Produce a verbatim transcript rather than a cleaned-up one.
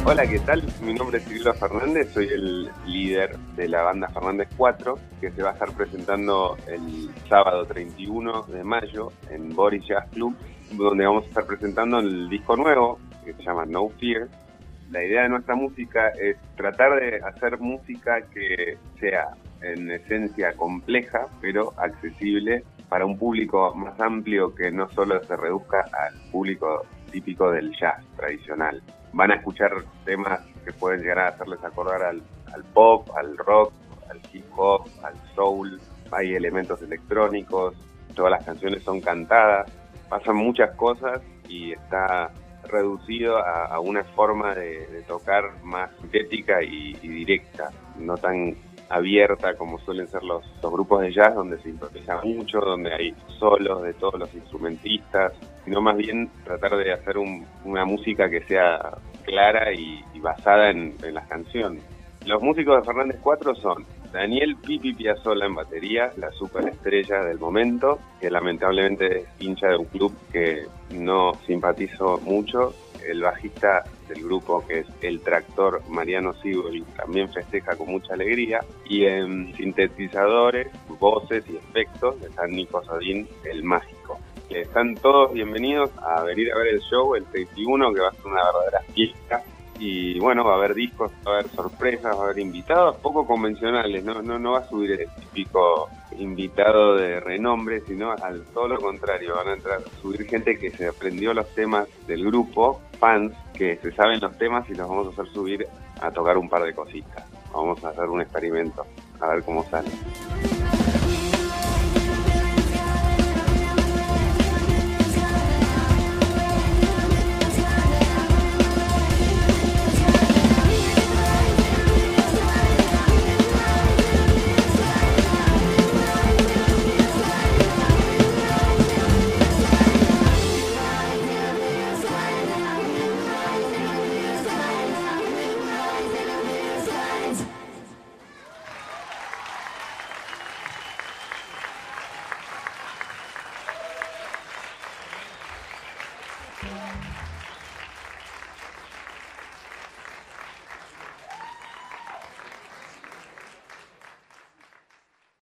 Hola, ¿qué tal? Mi nombre es Cirilo Fernández, soy el líder de la banda Fernández cuatro, que se va a estar presentando el sábado treinta y uno de mayo en Boris Jazz Club, donde vamos a estar presentando el disco nuevo, que se llama No Fear. La idea de nuestra música es tratar de hacer música que sea en esencia compleja, pero accesible para un público más amplio, que no solo se reduzca al público típico del jazz tradicional. Van a escuchar temas que pueden llegar a hacerles acordar al, al pop, al rock, al hip hop, al soul. Hay elementos electrónicos, todas las canciones son cantadas, pasan muchas cosas y está reducido a, a una forma de, de tocar más sintética y, y directa, no tan abierta como suelen ser los, los grupos de jazz, donde se improvisa mucho, donde hay solos de todos los instrumentistas, sino más bien tratar de hacer un, una música que sea clara y, y basada en, en las canciones. Los músicos de Fernández cuatro son Daniel Pipi Piazzolla en batería, la superestrella del momento, que lamentablemente es hincha de un club que no simpatizo mucho. El bajista del grupo, que es El Tractor, Mariano Siboli, también festeja con mucha alegría. Y en sintetizadores, voces y efectos están Nico Sodín, el mágico. Están todos bienvenidos a venir a ver el show el treinta y uno, que va a ser una verdadera fiesta. Y bueno, va a haber discos, va a haber sorpresas, va a haber invitados poco convencionales, no, no, no va a subir el típico invitado de renombre, sino al todo lo contrario, van a entrar a subir gente que se aprendió los temas del grupo, fans que se saben los temas, y los vamos a hacer subir a tocar un par de cositas. Vamos a hacer un experimento, a ver cómo sale. Yeah.